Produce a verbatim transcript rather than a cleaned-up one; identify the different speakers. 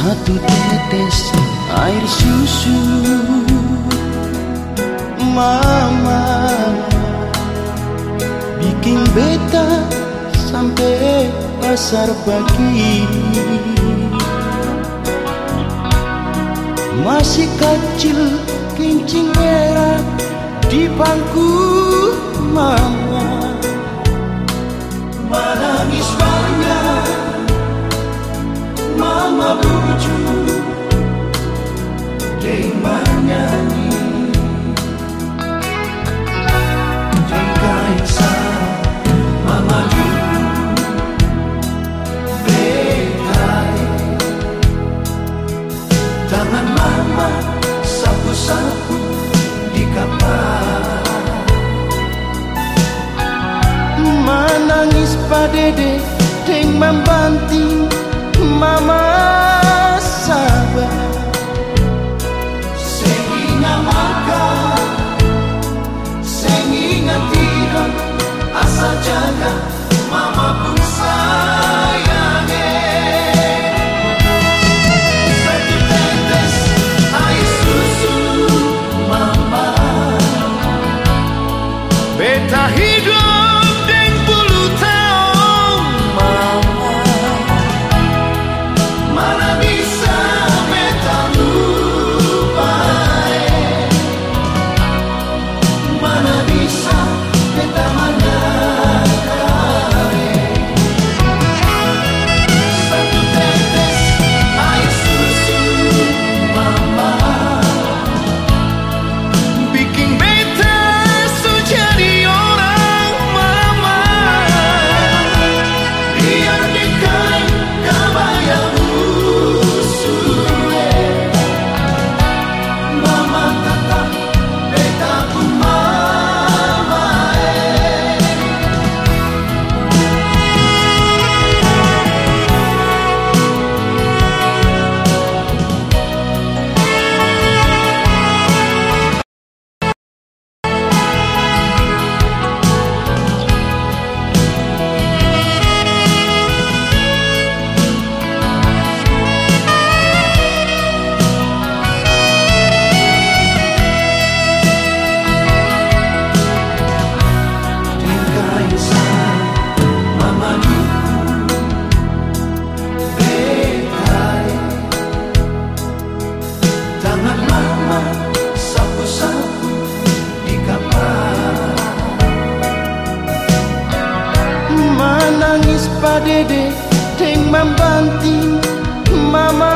Speaker 1: satu tetes air susu mama bikin beta sampai pasar pagi. Masih kecil kencing merah di bangku mama, menangis banyak mama bujuk deng menyanyi dan kaisar mama dulu betai tangan mama sapu-sapu di kapal. Menangis padede deng membanting mama sabar. Senginga makan, senginga tidur, asal jaga mama pun sayange. Satu tetes air susu mama, beta hidup deng puluh tahun mama. Mana bisa beta lupa, mana bisa beta menyadari. Satu tetes air susu mama bikin beta so jadi orang mama. Biar dikai kabayamu sule, mama tetap beta pun mama eh. Tangan mama sapu-sapu di kapal. Menangis padede deng membanting mama